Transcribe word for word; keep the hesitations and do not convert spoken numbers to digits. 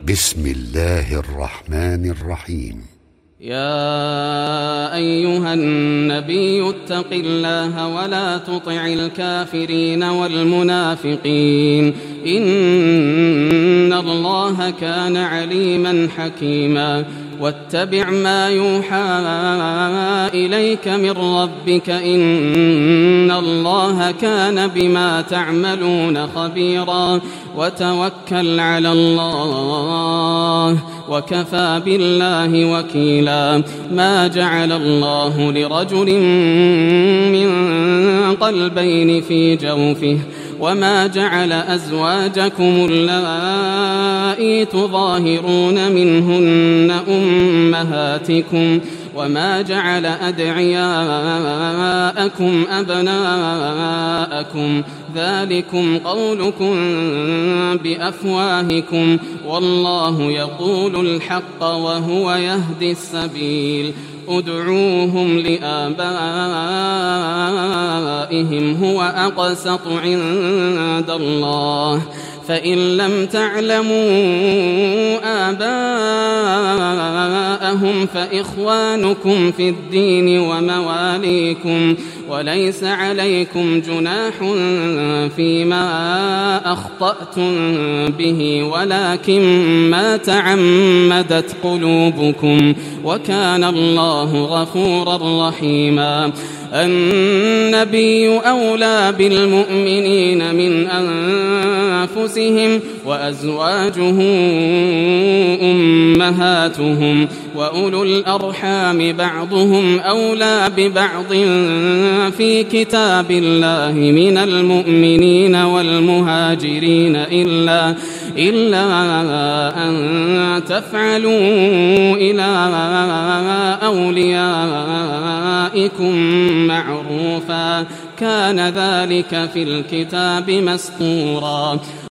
بسم الله الرحمن الرحيم. يا أيها النبي اتق الله ولا تطع الكافرين والمنافقين إن الله كان عليما حكيما. واتبع ما يوحى إليك من ربك إن الله كان بما تعملون خبيرا. وتوكل على الله وكفى بالله وكيلا. ما جعل الله لرجل من قلبين في جوفه وما جعل أزواجكم اللائي تظاهرون منهن أمهاتكم وما جعل أدعياءكم أبناءكم ذلكم قولكم بأفواهكم والله يقول الحق وهو يهدي السبيل. ادعوهم لآبائهم هو أقسط عند الله فإن لم تعلموا آباءهم فإخوانكم في الدين ومواليكم وليس عليكم جناح فيما أخطأتم به ولكن ما تعمدت قلوبكم وكان الله غفورا رحيما. النبي أولى بالمؤمنين من أنفسهم وأزواجه أمهاتهم وأولو الأرحام بعضهم أولى ببعض في كتاب الله من المؤمنين والمهاجرين إلا, إلا أن تفعلوا إلى أوليائكم معروفا كان ذلك في الكتاب مسطورا.